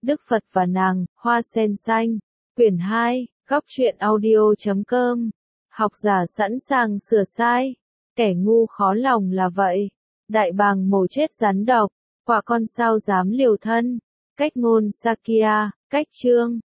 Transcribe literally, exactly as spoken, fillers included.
Đức Phật và nàng, Hoa sen xanh. Quyển hai, góc truyện audio chấm com. Học giả sẵn sàng sửa sai. Kẻ ngu khó lòng là vậy. Đại bàng mổ chết rắn độc. Quả con sao dám liều thân. Cách ngôn Sakya, cách chương.